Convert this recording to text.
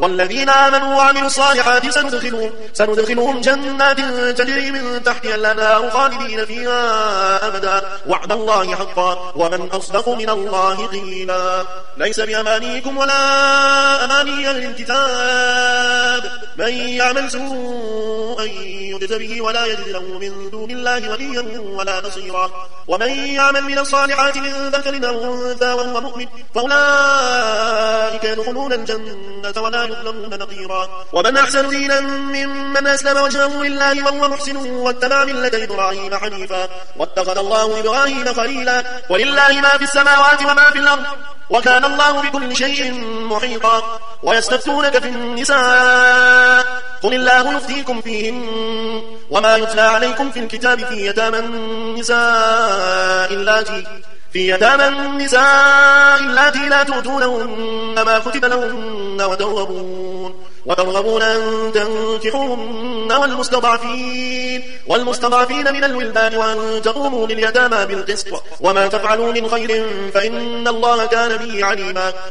والذين آمنوا وعملوا الصالحات سندخلهم جنات تجري من تحتها الأنهار خالدين فيها أبدا وعد الله حقا ومن أصدق من الله قيلا ليس بأمانيكم ولا أماني أهل الكتاب من يعمل سوءا يجز به ولا يجد له من دون الله وليا ولا نصيرا ومن يعمل من الصالحات من ذكر أو أنثى وهو مؤمن فأولئك يدخلون الجنة ولا يظلمون نقيرا ومن أحسن دينا ممن أسلم وجهه لله وهو محسن واتبع ملة إبراهيم حنيفا واتخذ الله إبراهيم خليلا ولله ما في السماوات وما في الأرض وكان الله بكل شيء محيطا ويستفتونك في النساء قل الله يفتيكم فيهن وما يتلى عليكم في الكتاب في يتامى النساء اللاتي لا تؤتونهن ما كتب لهن وترغبون أن تنكحوهن والمستضعفين من الولدان وأن تقوموا لليتامى بالقسط وما تفعلوا من خير فإن الله كان به عليما